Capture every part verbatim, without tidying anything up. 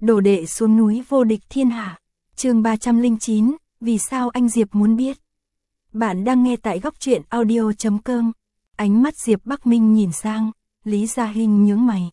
Đồ đệ xuống núi vô địch thiên hạ. Chương ba trăm lẻ chín, vì sao anh Diệp muốn biết? Bạn đang nghe tại góc truyện audio chấm com. Ánh mắt Diệp Bắc Minh nhìn sang, Lý Gia Hinh nhướng mày.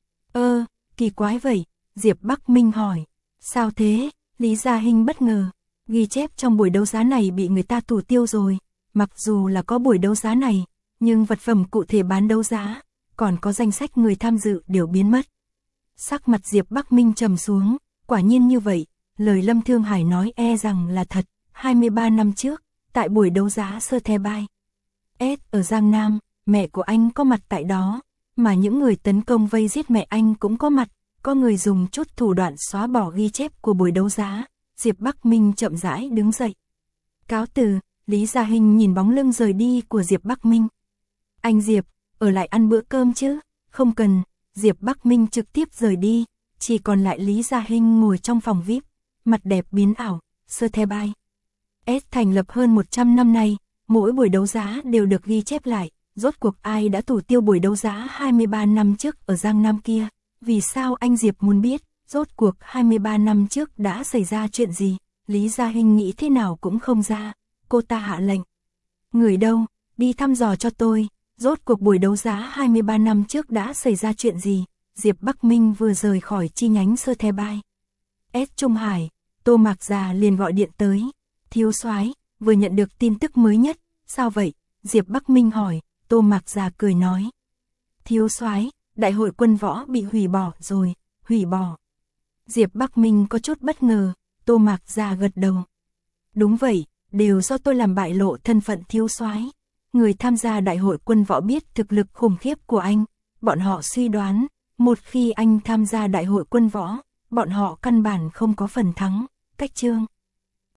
Ơ, kỳ quái vậy, Diệp Bắc Minh hỏi. Sao thế? Lý Gia Hinh bất ngờ. Ghi chép trong buổi đấu giá này bị người ta thủ tiêu rồi. Mặc dù là có buổi đấu giá này, nhưng vật phẩm cụ thể bán đấu giá, còn có danh sách người tham dự đều biến mất. Sắc mặt Diệp Bắc Minh trầm xuống, quả nhiên như vậy, lời Lâm Thương Hải nói e rằng là thật. hai mươi ba năm trước, tại buổi đấu giá sơ the bai S ở Giang Nam, mẹ của anh có mặt tại đó, mà những người tấn công vây giết mẹ anh cũng có mặt, có người dùng chút thủ đoạn xóa bỏ ghi chép của buổi đấu giá. Diệp Bắc Minh chậm rãi đứng dậy. Cáo từ. Lý Gia Hinh nhìn bóng lưng rời đi của Diệp Bắc Minh. Anh Diệp, ở lại ăn bữa cơm chứ? Không cần. Diệp Bắc Minh trực tiếp rời đi, chỉ còn lại Lý Gia Hinh ngồi trong phòng vi ai pi, mặt đẹp biến ảo. Sơ the bai S thành lập hơn một trăm năm nay, mỗi buổi đấu giá đều được ghi chép lại. Rốt cuộc ai đã thủ tiêu buổi đấu giá hai mươi ba năm trước ở Giang Nam kia? Vì sao anh Diệp muốn biết, rốt cuộc hai mươi ba năm trước đã xảy ra chuyện gì? Lý Gia Hinh nghĩ thế nào cũng không ra. Cô ta hạ lệnh. Người đâu, đi thăm dò cho tôi, rốt cuộc buổi đấu giá hai mươi ba năm trước đã xảy ra chuyện gì? Diệp Bắc Minh vừa rời khỏi chi nhánh sơ the bai S Trung Hải, Tô Mạc Già liền gọi điện tới. Thiếu soái, vừa nhận được tin tức mới nhất. Sao vậy? Diệp Bắc Minh hỏi. Tô Mạc Già cười nói. Thiếu soái, đại hội quân võ bị hủy bỏ rồi. Hủy bỏ. Diệp Bắc Minh có chút bất ngờ. Tô Mạc Già gật đầu. Đúng vậy, đều do tôi làm bại lộ thân phận thiếu soái. Người tham gia đại hội quân võ biết thực lực khủng khiếp của anh, bọn họ suy đoán, một khi anh tham gia đại hội quân võ, bọn họ căn bản không có phần thắng. Cách chương